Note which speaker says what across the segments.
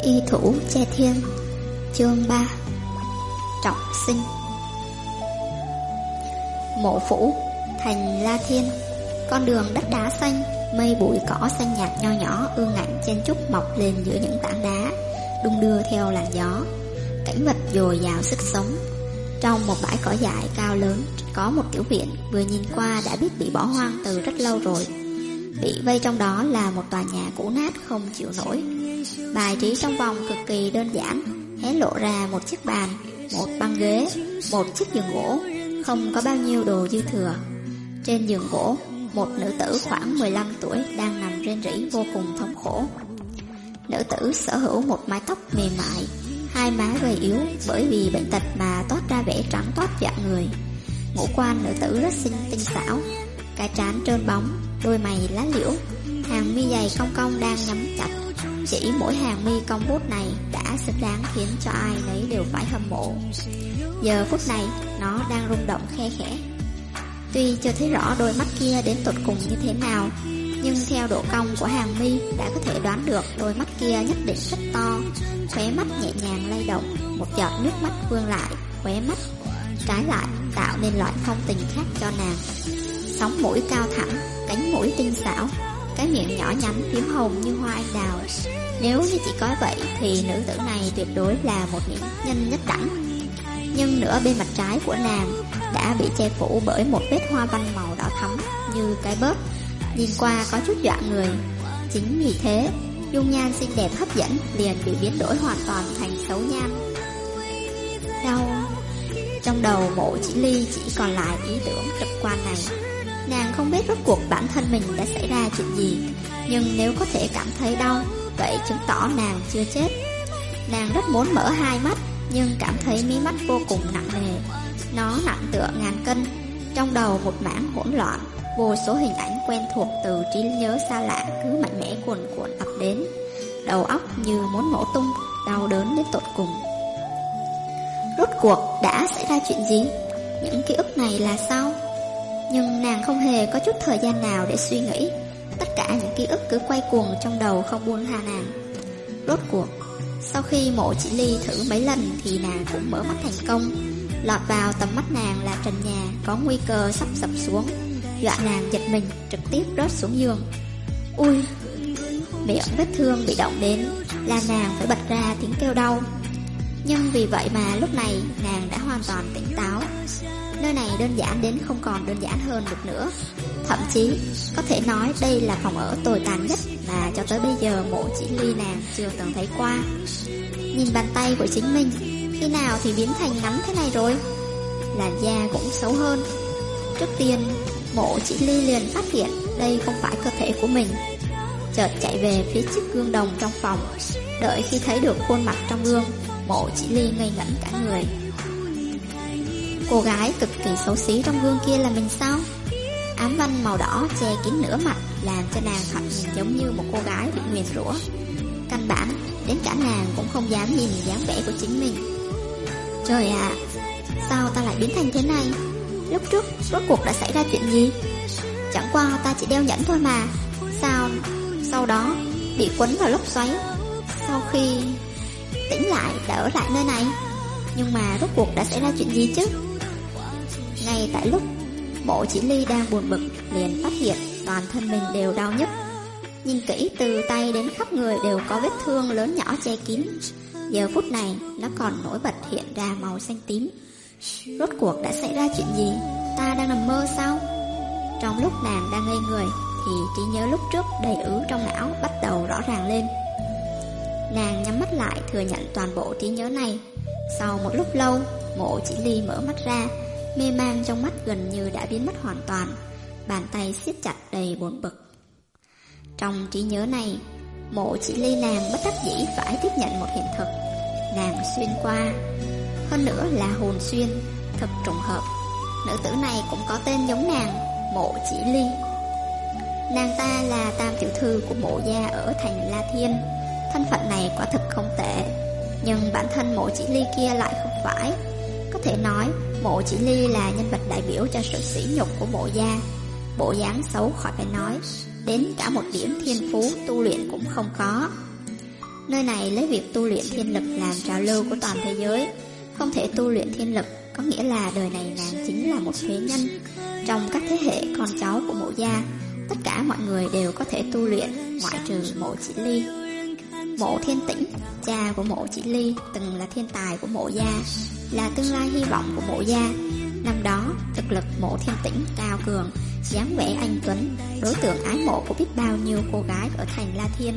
Speaker 1: Y thủ che thiên. Chương 3. Trọng sinh. Mộ phủ, thành La Thiên. Con đường đất đá xanh, mây bụi cỏ xanh nhạt nho nhỏ ương ngạnh chen chúc mọc lên giữa những tảng đá, đung đưa theo làn gió. Cảnh vật dồi dào sức sống. Trong một bãi cỏ dại cao lớn, có một tiểu viện vừa nhìn qua đã biết bị bỏ hoang từ rất lâu rồi. Bị vây trong đó là một tòa nhà cũ nát không chịu nổi. Bài trí trong vòng cực kỳ đơn giản, hé lộ ra một chiếc bàn, một băng ghế, một chiếc giường gỗ, không có bao nhiêu đồ dư thừa. Trên giường gỗ, một nữ tử khoảng 15 tuổi đang nằm rên rỉ vô cùng thống khổ. Nữ tử sở hữu một mái tóc mềm mại, hai má gầy yếu bởi vì bệnh tật mà toát ra vẻ trắng toát dọa người. Ngũ quan nữ tử rất tinh xảo, cái trán trơn bóng, đôi mày lá liễu, hàng mi dày cong cong đang nhắm chặt. Chỉ mỗi hàng mi cong vút này đã xứng đáng khiến cho ai nấy đều phải hâm mộ. Giờ phút này nó đang rung động khe khẽ. Tuy chưa thấy rõ đôi mắt kia đến tột cùng như thế nào, nhưng theo độ cong của hàng mi đã có thể đoán được đôi mắt kia nhất định rất to. Khóe mắt nhẹ nhàng lay động, một giọt nước mắt vương lại khóe mắt, trái lại tạo nên loại phong tình khác cho nàng. Sóng mũi cao thẳng, cánh mũi tinh xảo, cái miệng nhỏ nhắn phiếm hồng như hoa anh đào. Nếu như chỉ có vậy thì nữ tử này tuyệt đối là một mỹ nhân nhất đẳng. Nhưng nửa bên mặt trái của nàng đã bị che phủ bởi một vết hoa văn màu đỏ thắm như cái bớt, nhìn qua có chút dọa người. Chính vì thế, dung nhan xinh đẹp hấp dẫn liền bị biến đổi hoàn toàn thành xấu nhan. Đau. Trong đầu Mộ Chỉ Ly chỉ còn lại ý tưởng trực quan này. Nàng không biết rốt cuộc bản thân mình đã xảy ra chuyện gì, nhưng nếu có thể cảm thấy đau, vậy chứng tỏ nàng chưa chết. Nàng rất muốn mở hai mắt, nhưng cảm thấy mí mắt vô cùng nặng nề. Nó nặng tựa ngàn cân. Trong đầu một mảng hỗn loạn, vô số hình ảnh quen thuộc từ trí nhớ xa lạ cứ mạnh mẽ cuồn cuộn ập đến. Đầu óc như muốn nổ tung, đau đớn đến tột cùng. Rốt cuộc đã xảy ra chuyện gì? Những ký ức này là sao? Nhưng nàng không hề có chút thời gian nào để suy nghĩ. Tất cả những ký ức cứ quay cuồng trong đầu không buông tha nàng. Rốt cuộc, sau khi Mộ Chỉ Ly thử mấy lần thì nàng cũng mở mắt thành công. Lọt vào tầm mắt nàng là trần nhà có nguy cơ sắp sập xuống, dọa nàng giật mình trực tiếp rớt xuống giường. Ui! Miệng vết thương bị động đến làm nàng phải bật ra tiếng kêu đau. Nhưng vì vậy mà lúc này nàng đã hoàn toàn tỉnh táo. Nơi này đơn giản đến không còn đơn giản hơn được nữa. Thậm chí có thể nói đây là phòng ở tồi tàn nhất mà cho tới bây giờ Mộ Chỉ Ly nàng chưa từng thấy qua. Nhìn bàn tay của chính mình, khi nào thì biến thành ngắn thế này rồi? Làn da cũng xấu hơn. Trước tiên Mộ Chỉ Ly liền phát hiện đây không phải cơ thể của mình. Chợt chạy về phía chiếc gương đồng trong phòng. Đợi khi thấy được khuôn mặt trong gương, Mộ Chỉ Ly ngây ngẩn cả người. Cô gái cực kỳ xấu xí trong gương kia là mình sao? Ám văn màu đỏ che kín nửa mặt làm cho nàng thoạt nhìn giống như một cô gái bị nguyền rủa. Căn bản đến cả nàng cũng không dám nhìn dáng vẻ của chính mình. Trời ạ, sao ta lại biến thành thế này? Lúc trước rốt cuộc đã xảy ra chuyện gì? Chẳng qua ta chỉ đeo nhẫn thôi mà. Sao sau đó bị quấn vào lốc xoáy? Sau khi tỉnh lại đã ở lại nơi này. Nhưng mà rốt cuộc đã xảy ra chuyện gì chứ? Ngay tại lúc Mộ Chỉ Ly đang buồn bực, liền phát hiện toàn thân mình đều đau nhức. Nhìn kỹ từ tay đến khắp người đều có vết thương lớn nhỏ che kín. Giờ phút này nó còn nổi bật hiện ra màu xanh tím. Rốt cuộc đã xảy ra chuyện gì? Ta đang nằm mơ sao? Trong lúc nàng đang ngây người thì trí nhớ lúc trước đầy ứ trong não bắt đầu rõ ràng lên. Nàng nhắm mắt lại thừa nhận toàn bộ trí nhớ này. Sau một lúc lâu, Mộ Chỉ Ly mở mắt ra, mê man trong mắt gần như đã biến mất hoàn toàn, bàn tay siết chặt đầy buồn bực. Trong trí nhớ này, Mộ Chỉ Ly nàng bất đắc dĩ phải tiếp nhận một hiện thực. Nàng xuyên qua, hơn nữa là hồn xuyên, thật trùng hợp. Nữ tử này cũng có tên giống nàng, Mộ Chỉ Ly. Nàng ta là tam tiểu thư của Mộ gia ở thành La Thiên. Thân phận này quả thực không tệ. Nhưng bản thân Mộ Chỉ Ly kia lại không phải. Có thể nói Mộ Chỉ Ly là nhân vật đại biểu cho sự sỉ nhục của Mộ gia. Bộ dáng xấu khỏi phải nói, đến cả một điểm thiên phú tu luyện cũng không có. Nơi này lấy việc tu luyện thiên lực làm trào lưu của toàn thế giới. Không thể tu luyện thiên lực có nghĩa là đời này nàng chính là một phế nhân. Trong các thế hệ con cháu của Mộ gia, tất cả mọi người đều có thể tu luyện, ngoại trừ Mộ Chỉ Ly. Mộ Thiên Tĩnh, cha của Mộ Chỉ Ly, từng là thiên tài của Mộ gia, là tương lai hy vọng của Mộ gia. Năm đó, thực lực Mộ Thiên Tĩnh cao cường, dáng vẻ anh tuấn, đối tượng ái mộ của biết bao nhiêu cô gái ở thành La Thiên.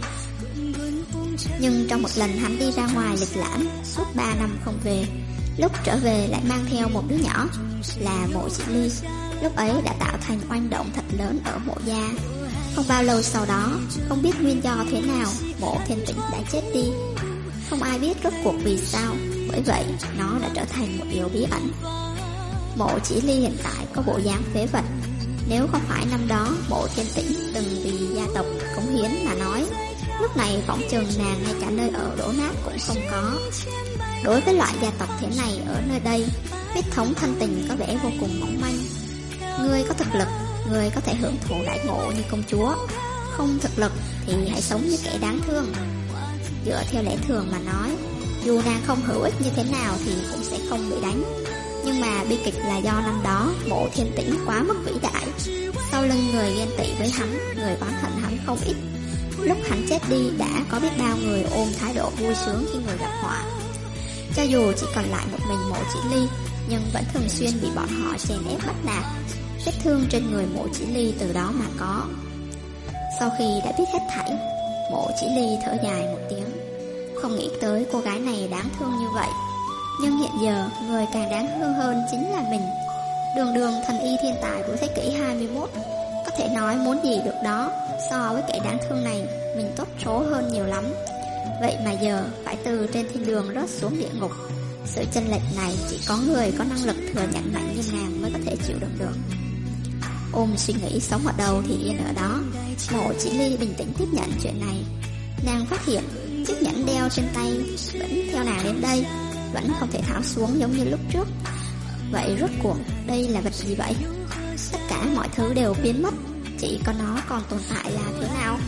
Speaker 1: Nhưng trong một lần hắn đi ra ngoài lịch lãm suốt 3 năm không về, lúc trở về lại mang theo một đứa nhỏ, là Mộ Chỉ Ly. Lúc ấy đã tạo thành oanh động thật lớn ở Mộ gia. Không bao lâu sau đó, không biết nguyên do thế nào, Mộ Thiên Tĩnh đã chết đi. Không ai biết rốt cuộc vì sao, bởi vậy nó đã trở thành một điều bí ẩn. Mộ Chỉ Ly hiện tại có bộ dáng phế vật. Nếu không phải năm đó Mộ Thiên Tĩnh từng vì gia tộc cống hiến mà nói, lúc này phỏng chừng nàng ngay cả nơi ở đổ nát cũng không có. Đối với loại gia tộc thế này ở nơi đây, huyết thống thân tình có vẻ vô cùng mỏng manh. Người có thực lực, người có thể hưởng thụ đãi ngộ như công chúa. Không thực lực thì hãy sống như kẻ đáng thương. Dựa theo lẽ thường mà nói, dù nàng không hữu ích như thế nào thì cũng sẽ không bị đánh. Nhưng mà bi kịch là do năm đó Mộ Thiên Tĩnh quá mức vĩ đại. Sau lưng người ghen tị với hắn, người oán hận hắn không ít. Lúc hắn chết đi đã có biết bao người ôm thái độ vui sướng khi người gặp họa. Cho dù chỉ còn lại một mình Mộ Chỉ Ly, nhưng vẫn thường xuyên bị bọn họ chèn ép bắt nạt. Vết thương trên người Mộ Chỉ Ly từ đó mà có. Sau khi đã biết hết thảy, Mộ Chỉ Ly thở dài một tiếng. Không nghĩ tới cô gái này đáng thương như vậy. Nhưng hiện giờ người càng đáng thương hơn chính là mình. Đường đường thần y thiên tài của thế kỷ 21, có thể nói muốn gì được đó. So với kẻ đáng thương này, mình tốt số hơn nhiều lắm. Vậy mà giờ phải từ trên thiên đường rớt xuống địa ngục. Sự chênh lệch này chỉ có người có năng lực thừa nhận mạnh như nàng mới có thể chịu đựng được. Ôm suy nghĩ sống ở đâu thì yên ở đó, Mộ Chỉ Ly bình tĩnh tiếp nhận chuyện này. Nàng phát hiện chiếc nhẫn đeo trên tay vẫn theo nàng đến đây, vẫn không thể tháo xuống giống như lúc trước. Vậy rốt cuộc đây là vật gì vậy? Tất cả mọi thứ đều biến mất, chỉ có nó còn tồn tại là thế nào?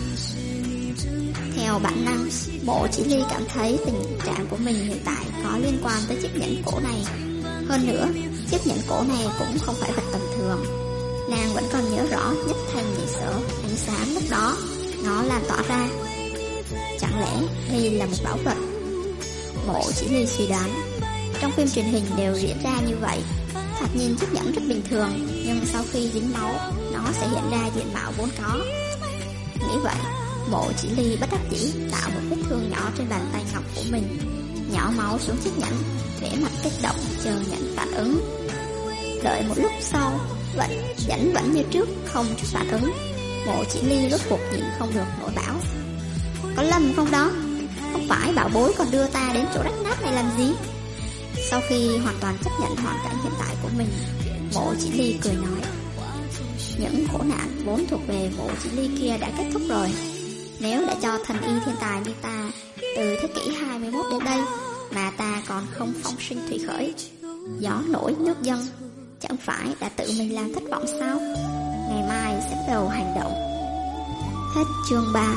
Speaker 1: Theo bản năng, Mộ Chỉ Ly cảm thấy tình trạng của mình hiện tại có liên quan tới chiếc nhẫn cổ này. Hơn nữa, chiếc nhẫn cổ này cũng không phải vật tầm thường. Nàng vẫn còn nhớ rõ nhất thanh nhị sở ánh sáng lúc đó nó lan tỏa ra. Chẳng lẽ đây là một bảo vật? Mộ Chỉ Ly suy đoán. Trong phim truyền hình đều diễn ra như vậy. Thoạt nhìn chiếc nhẫn rất bình thường, nhưng sau khi dính máu, nó sẽ hiện ra diện mạo vốn có. Nghĩ vậy, Mộ Chỉ Ly bất đắc dĩ tạo một vết thương nhỏ trên bàn tay ngọc của mình, nhỏ máu xuống chiếc nhẫn, vẻ mặt kích động chờ nhẫn phản ứng. Đợi một lúc sau, nhẫn vẫn như trước, không chút phản ứng. Mộ Chỉ Ly rốt cuộc nhịn không được nổi bảo: có lầm không đó? Không phải bảo bối còn đưa ta đến chỗ rách nát này làm gì? Sau khi hoàn toàn chấp nhận hoàn cảnh hiện tại của mình, Mộ Chỉ Ly cười nói: những khổ nạn vốn thuộc về Mộ Chỉ Ly kia đã kết thúc rồi. Nếu đã cho thần y thiên tài như ta từ thế kỷ 21 đến đây mà ta còn không phong sinh thủy khởi, gió nổi nước dâng, chẳng phải đã tự mình làm thất vọng sao? Ngày mai sẽ bắt đầu hành động. Hết chương 3.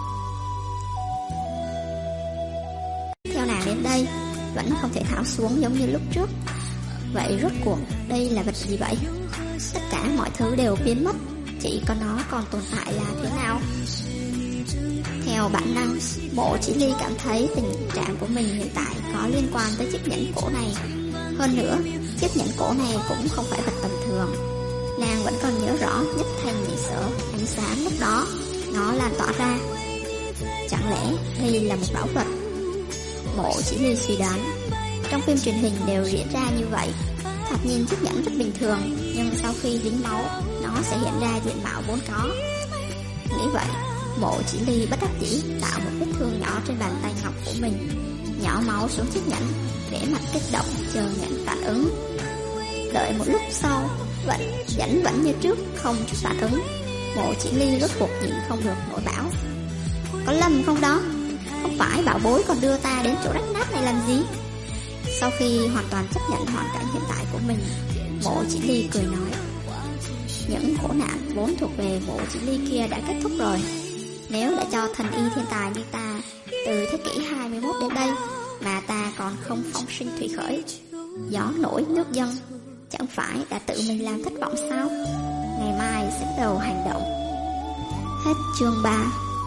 Speaker 1: Theo nàng đến đây vẫn không thể tháo xuống giống như lúc trước. Vậy rốt cuộc đây là vật gì vậy? Tất cả mọi thứ đều biến mất, chỉ có nó còn tồn tại là thế nào? Theo bản năng, Mộ Chỉ Ly cảm thấy tình trạng của mình hiện tại có liên quan tới chiếc nhẫn cổ này. Hơn nữa, chiếc nhẫn cổ này cũng không phải vật tầm thường. Nàng vẫn còn nhớ rõ nhất thanh nhị sở ánh sáng lúc đó nó lan tỏa ra. Chẳng lẽ đây là một bảo vật? Mộ Chỉ Ly suy đoán. Trong phim truyền hình đều diễn ra như vậy. Thoạt nhìn chiếc nhẫn rất bình thường, nhưng sau khi dính máu, nó sẽ hiện ra diện mạo vốn có. Nghĩ vậy, Mộ Chỉ Ly bất đắc dĩ tạo một vết thương nhỏ trên bàn tay ngọc của mình, nhỏ máu xuống chiếc nhẫn, vẻ mặt kích động chờ nhẫn phản ứng. Đợi một lúc sau, nhẫn vẫn như trước, không chút phản ứng. Mộ Chỉ Ly rốt cuộc nhịn không được nổi bảo: có lầm không đó? Không phải bảo bối còn đưa ta đến chỗ rách nát này làm gì? Sau khi hoàn toàn chấp nhận hoàn cảnh hiện tại của mình, Mộ Chỉ Ly cười nói: những khổ nạn vốn thuộc về Mộ Chỉ Ly kia đã kết thúc rồi. Nếu đã cho thần y thiên tài như ta từ thế kỷ 21 đến đây mà ta còn không phong sinh thủy khởi, gió nổi nước dâng, chẳng phải đã tự mình làm thất vọng sao? Ngày mai sẽ bắt đầu hành động. Hết chương 3.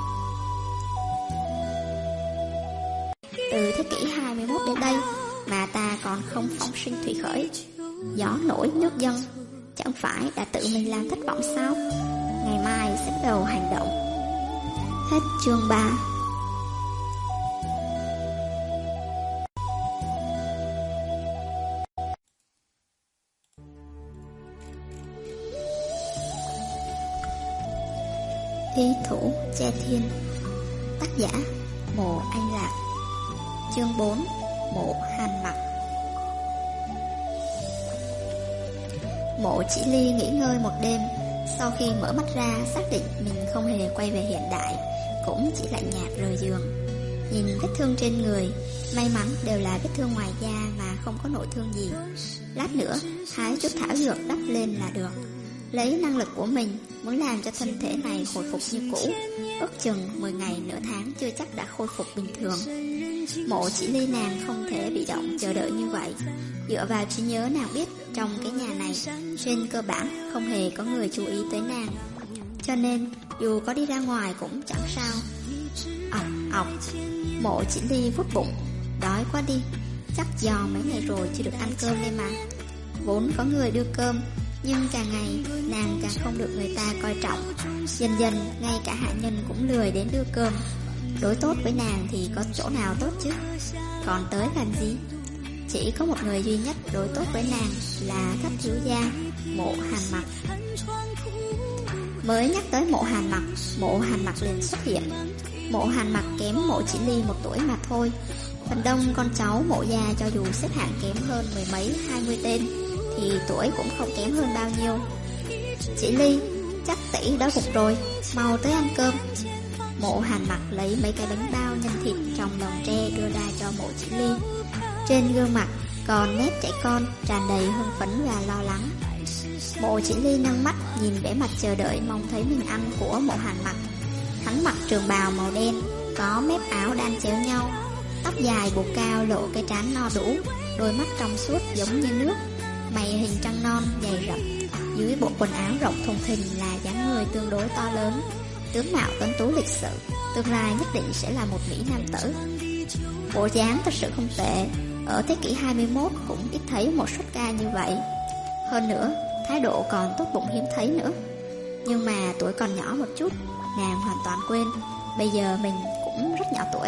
Speaker 1: Từ thế kỷ 21 đến đây mà ta còn không phong sinh thủy khởi, gió nổi nước dâng, chẳng phải đã tự mình làm thất vọng sao? Ngày mai sẽ bắt đầu hành động. Hết chương 3. Thi thủ che thiên. Tác giả Mộ Anh Lạc. Chương 4. Mộ Hàn Mặc. Mộ Chỉ Ly nghỉ ngơi một đêm. Sau khi mở mắt ra, xác định mình không hề quay về hiện đại, cũng chỉ lạnh nhạt rời giường. Nhìn vết thương trên người, may mắn đều là vết thương ngoài da mà không có nội thương gì. Lát nữa hái chút thảo dược đắp lên là được. Lấy năng lực của mình, muốn làm cho thân thể này hồi phục như cũ, ước chừng 10 ngày nửa tháng chưa chắc đã khôi phục bình thường. Mộ Chỉ Ly nàng không thể bị động chờ đợi như vậy. Dựa vào trí nhớ nàng biết trong cái nhà này trên cơ bản không hề có người chú ý tới nàng, cho nên dù có đi ra ngoài cũng chẳng sao. Ọc. Mộ Chỉ Ly vuốt bụng. Đói quá đi, chắc do mấy ngày rồi chưa được ăn cơm đây mà. Vốn có người đưa cơm, nhưng càng ngày nàng càng không được người ta coi trọng. Dần dần ngay cả hạ nhân cũng lười đến đưa cơm. Đối tốt với nàng thì có chỗ nào tốt chứ? Còn tới làm gì? Chỉ có một người duy nhất đối tốt với nàng là Thất thiếu gia, Mộ Hàn Mặc. Mới nhắc tới Mộ Hàn Mặc, Mộ Hàn Mặc liền xuất hiện. Mộ Hàn Mặc kém Mộ Chỉ Ly 1 tuổi mà thôi. Phần đông con cháu Mộ gia cho dù xếp hạng kém hơn 10 mấy 20 tên thì tuổi cũng không kém hơn bao nhiêu. Chỉ Ly, chắc tỷ đói bụng rồi, mau tới ăn cơm. Mộ Hàn Mặc lấy mấy cái bánh bao nhân thịt trong lồng tre đưa ra cho Mộ Chỉ Ly. Trên gương mặt còn nét trẻ con tràn đầy hưng phấn và lo lắng. Mộ Chỉ Ly nâng mắt nhìn vẻ mặt chờ đợi mong thấy mình ăn của Mộ Hàn Mặc. Hắn mặc trường bào màu đen, có mép áo đan chéo nhau, tóc dài buộc cao lộ cái trán no đủ, đôi mắt trong suốt giống như nước, mày hình trăng non dày rậm. Dưới bộ quần áo rộng thùng thình là dáng người tương đối to lớn, tướng mạo tuấn tú lịch sự, tương lai nhất định sẽ là một mỹ nam tử. Bộ dáng thật sự không tệ, ở thế kỷ 21 cũng ít thấy một xuất ca như vậy. Hơn nữa, thái độ còn tốt bụng hiếm thấy nữa. Nhưng mà tuổi còn nhỏ một chút, nàng hoàn toàn quên, bây giờ mình cũng rất nhỏ tuổi.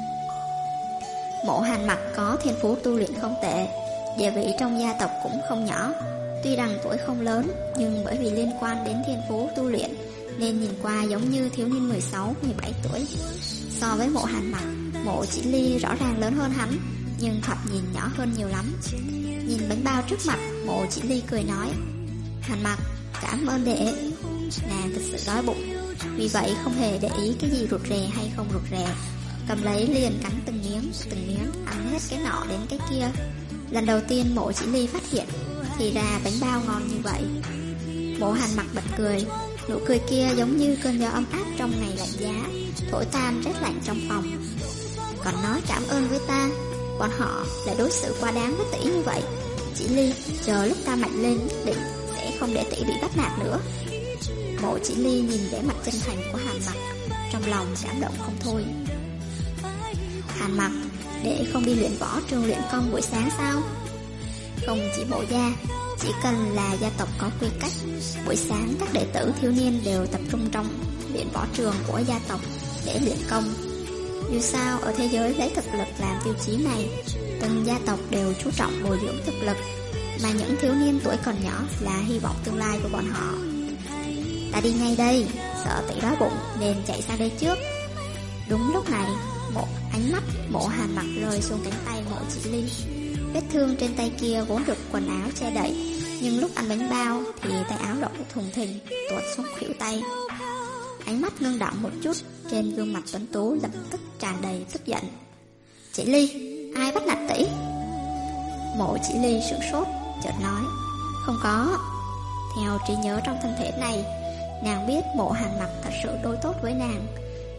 Speaker 1: Mộ Hàn Mặc có thiên phú tu luyện không tệ, địa vị trong gia tộc cũng không nhỏ. Tuy rằng tuổi không lớn, nhưng bởi vì liên quan đến thiên phú tu luyện nên nhìn qua giống như thiếu niên 16-17 tuổi. So với Mộ Hàn Mặc, Mộ Chỉ Ly rõ ràng lớn hơn hắn, nhưng thoạt nhìn nhỏ hơn nhiều lắm. Nhìn bánh bao trước mặt, Mộ Chỉ Ly cười nói: Hàn Mặc, cảm ơn đệ. Nàng thực sự đói bụng, vì vậy không hề để ý cái gì rụt rè hay không rụt rè, cầm lấy liền cắn từng miếng, ăn hết cái nọ đến cái kia. Lần đầu tiên Mộ Chỉ Ly phát hiện thì ra bánh bao ngon như vậy. Mộ Hàn Mặc bật cười, nụ cười kia giống như cơn gió ấm áp trong ngày lạnh giá, thổi tan rét lạnh trong phòng. Còn nói cảm ơn với ta, bọn họ lại đối xử quá đáng với tỷ như vậy. Chỉ Ly, chờ lúc ta mạnh lên nhất định sẽ không để tỷ bị bắt nạt nữa. Mộ Chỉ Ly nhìn vẻ mặt chân thành của Hàn Mặc, trong lòng cảm động không thôi. Hàn Mặc, đệ không đi luyện võ trường luyện công buổi sáng sao? Không chỉ Mộ gia, chỉ cần là gia tộc có quy cách, buổi sáng các đệ tử thiếu niên đều tập trung trong luyện võ trường của gia tộc để luyện công. Dù sao ở thế giới lấy thực lực làm tiêu chí này, từng gia tộc đều chú trọng bồi dưỡng thực lực, mà những thiếu niên tuổi còn nhỏ là hy vọng tương lai của bọn họ. Ta đi ngay đây, sợ tỷ đói bụng nên chạy sang đây trước. Đúng lúc này, một ánh mắt Mộ Hàn Mặc rơi xuống cánh tay Mộ Chỉ Ly. Vết thương trên tay kia vốn được quần áo che đậy, nhưng lúc ăn bánh bao thì tay áo rộng thùng thình tuột xuống khuỷu tay. Ánh mắt ngưng đọng một chút, trên gương mặt tuấn tú lập tức tràn đầy tức giận. Chỉ Ly, ai bắt nạt tỷ? Mộ Chỉ Ly sửng sốt, chợt nói: Không có. Theo trí nhớ trong thân thể này, nàng biết Mộ Hàn Mặc thật sự đối tốt với nàng,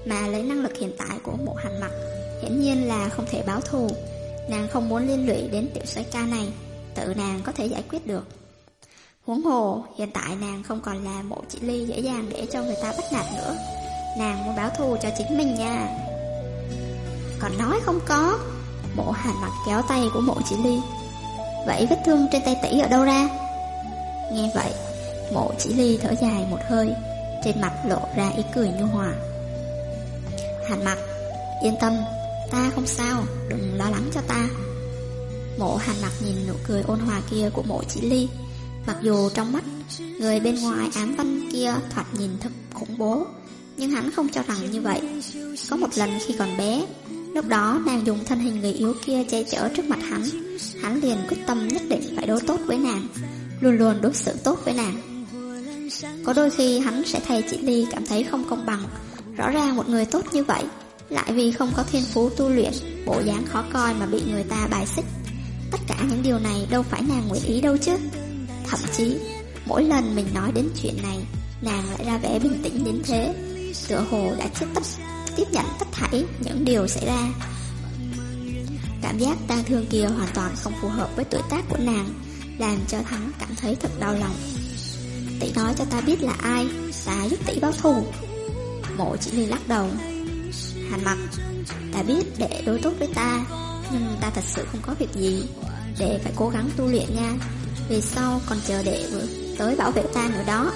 Speaker 1: mà lấy năng lực hiện tại của Mộ Hàn Mặc, hiển nhiên là không thể báo thù. Nàng không muốn liên lụy đến tiểu soái ca này, tự nàng có thể giải quyết được. Huống hồ, hiện tại nàng không còn là Mộ Chỉ Ly dễ dàng để cho người ta bắt nạt nữa. Nàng muốn báo thù cho chính mình nha. Còn nói không có. Mộ Hàn Mặc kéo tay của Mộ Chỉ Ly. Vậy vết thương trên tay tỷ ở đâu ra? Nghe vậy, Mộ Chỉ Ly thở dài một hơi, trên mặt lộ ra ý cười nhu hòa. Hàn Mặc, yên tâm, ta không sao, đừng lo lắng cho ta. Mộ Hàn Mặc nhìn nụ cười ôn hòa kia của Mộ Chỉ Ly. Mặc dù trong mắt người bên ngoài ám văn kia thoạt nhìn thật khủng bố, nhưng hắn không cho rằng như vậy. Có một lần khi còn bé, lúc đó nàng dùng thân hình người yếu kia che chở trước mặt hắn, hắn liền quyết tâm nhất định phải đối tốt với nàng, luôn luôn đối xử tốt với nàng. Có đôi khi hắn sẽ thay Chỉ Ly cảm thấy không công bằng. Rõ ràng một người tốt như vậy, lại vì không có thiên phú tu luyện, bộ dáng khó coi mà bị người ta bài xích. Tất cả những điều này đâu phải nàng nguyện ý đâu chứ. Thậm chí, mỗi lần mình nói đến chuyện này, nàng lại ra vẻ bình tĩnh đến thế, tựa hồ đã tiếp nhận tất thảy những điều xảy ra. Cảm giác tang thương kia hoàn toàn không phù hợp với tuổi tác của nàng, làm cho hắn cảm thấy thật đau lòng. Tỷ nói cho ta biết là ai, ta giúp tỷ báo thù. Mộ Chỉ Ly lắc đầu. Hàn Mặc, ta biết để đối tốt với ta, nhưng ta thật sự không có việc gì, để phải cố gắng tu luyện nha. Về sau còn chờ đệ tới bảo vệ ta nữa đó.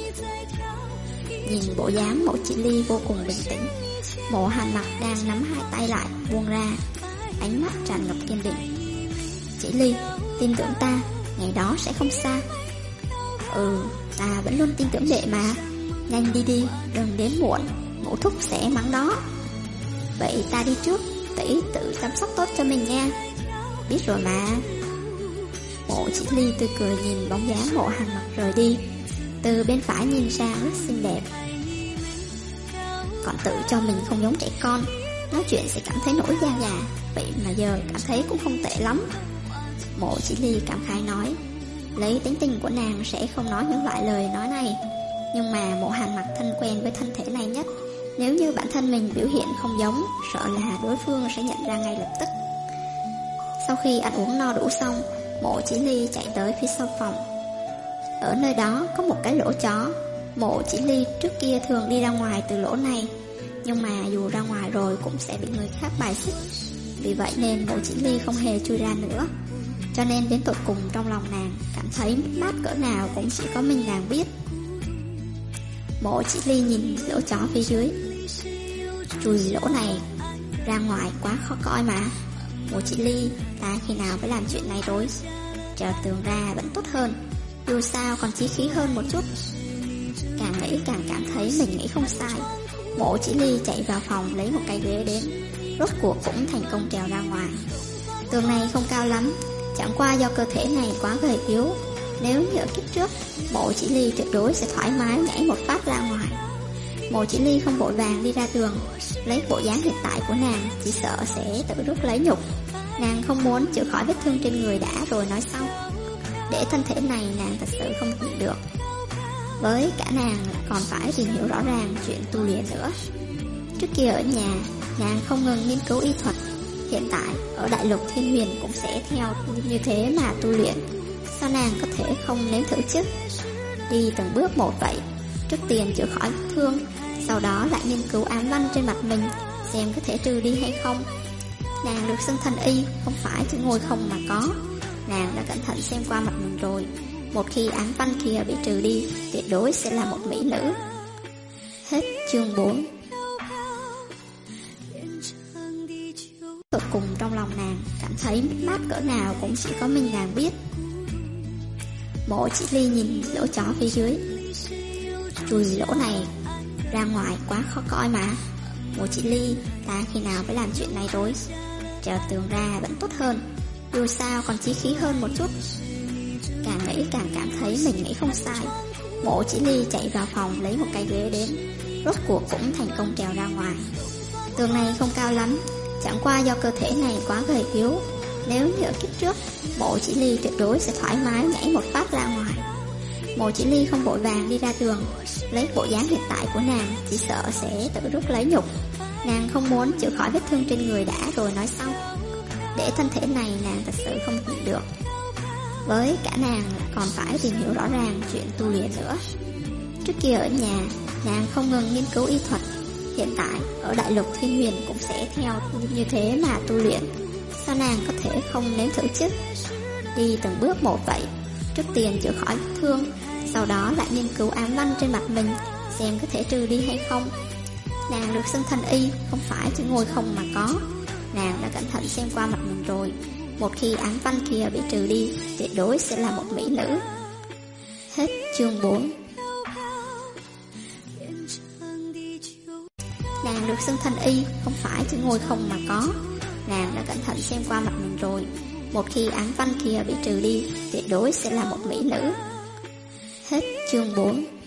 Speaker 1: Nhìn bộ dáng Mộ Chỉ Ly vô cùng bình tĩnh, Mộ Hàn Mặc đang nắm hai tay lại buông ra, ánh mắt tràn ngập kiên định. Chỉ Ly, tin tưởng ta, ngày đó sẽ không xa. Ta vẫn luôn tin tưởng đệ mà. Nhanh đi đi, đừng đến muộn, Mộ thúc sẽ mắng đó. Vậy ta đi trước, tỷ tự chăm sóc tốt cho mình nha. Biết rồi mà. Mộ Chỉ Ly tươi cười nhìn bóng dáng Mộ Hàn Mặc rời đi, từ bên phải nhìn sang rất xinh đẹp. Còn tự cho mình không giống trẻ con, nói chuyện sẽ cảm thấy nổi da gà, vậy mà giờ cảm thấy cũng không tệ lắm. Mộ Chỉ Ly cảm khái nói. Lấy tính tình của nàng sẽ không nói những loại lời nói này, nhưng mà Mộ Hàn Mặc thân quen với thân thể này nhất. Nếu như bản thân mình biểu hiện không giống, sợ là đối phương sẽ nhận ra ngay lập tức. Sau khi ăn uống no đủ xong, Mộ Chỉ Ly chạy tới phía sau phòng. Ở nơi đó có một cái lỗ chó. Mộ Chỉ Ly trước kia thường đi ra ngoài từ lỗ này, nhưng mà dù ra ngoài rồi cũng sẽ bị người khác bài xích. Vì vậy nên Mộ Chỉ Ly không hề chui ra nữa. Cho nên đến tột cùng trong lòng nàng cảm thấy mát cỡ nào cũng chỉ có mình nàng biết. Mộ Chỉ Ly nhìn lỗ chó phía dưới. Chui lỗ này ra ngoài quá khó coi mà. Mộ Chỉ Ly, ta khi nào phải làm chuyện này rồi? Chờ tường ra vẫn tốt hơn, dù sao còn chí khí hơn một chút. Càng nghĩ càng cảm thấy mình nghĩ không sai. Mộ Chỉ Ly chạy vào phòng lấy một cái ghế đến, rốt cuộc cũng thành công trèo ra ngoài. Tường này không cao lắm, chẳng qua do cơ thể này quá gầy yếu. Nếu như ở kiếp trước, Mộ Chỉ Ly tuyệt đối sẽ thoải mái nhảy một phát ra ngoài. Mộ Chỉ Ly không vội vàng đi ra tường, lấy bộ dáng hiện tại của nàng chỉ sợ sẽ tự rước lấy nhục. Nàng không muốn chữa khỏi vết thương trên người đã rồi nói sau. Để thân thể này nàng thật sự không nhịn được. Với cả nàng còn phải tìm hiểu rõ ràng chuyện tu luyện nữa. Trước kia ở nhà, nàng không ngừng nghiên cứu y thuật. Hiện tại ở đại lục Thiên Huyền cũng sẽ theo như thế mà tu luyện. Sao nàng có thể không nếm thử chứ? Đi từng bước một vậy. Trước tiên chữa khỏi vết thương, sau đó lại nghiên cứu ám văn trên mặt mình, xem có thể trừ đi hay không. Nàng được xưng thần y, không phải chỉ ngồi không mà có. Nàng đã cẩn thận xem qua mặt mình rồi. Một khi ám văn kia bị trừ đi, tuyệt đối sẽ là một mỹ nữ. Hết chương 4. Tột cùng trong lòng nàng cảm thấy mát cỡ nào cũng chỉ có mình nàng biết. Mộ Chỉ Ly nhìn lỗ chó phía dưới. Chui lỗ này ra ngoài quá khó coi mà. Mộ Chỉ Ly, ta khi nào phải làm chuyện này rồi? Chờ tường ra vẫn tốt hơn, dù sao còn chí khí hơn một chút. Càng nghĩ càng cảm thấy mình nghĩ không sai. Mộ Chỉ Ly chạy vào phòng lấy một cái ghế đến, rốt cuộc cũng thành công trèo ra ngoài. Tường này không cao lắm, chẳng qua do cơ thể này quá gầy yếu. Nếu như ở kiếp trước, Mộ Chỉ Ly tuyệt đối sẽ thoải mái nhảy một phát ra ngoài. Mộ Chỉ Ly không vội vàng đi ra tường. Lấy bộ dáng hiện tại của nàng, chỉ sợ sẽ tự rước lấy nhục. Nàng không muốn chữa khỏi vết thương trên người đã rồi nói sau. Để thân thể này nàng thật sự không nhịn được. Với cả nàng còn phải tìm hiểu rõ ràng chuyện tu luyện nữa. Trước kia ở nhà, nàng không ngừng nghiên cứu y thuật. Hiện tại, ở Đại Lục Thiên Huyền cũng sẽ theo như thế mà tu luyện. Sao nàng có thể không nếm thử chứ? Đi từng bước một vậy. Trước tiên chữa khỏi vết thương, sau đó lại nghiên cứu ám văn trên mặt mình, xem có thể trừ đi hay không. Nàng được xưng thần y, không phải chỉ ngồi không mà có. Nàng đã cẩn thận xem qua mặt mình rồi. Một khi ám văn kia bị trừ đi, tuyệt đối sẽ là một mỹ nữ. Hết chương 4. Nàng được xưng thần y, không phải chỉ ngồi không mà có. Nàng đã cẩn thận xem qua mặt mình rồi. Một khi ám văn kia bị trừ đi, tuyệt đối sẽ là một mỹ nữ. Hết chương 4.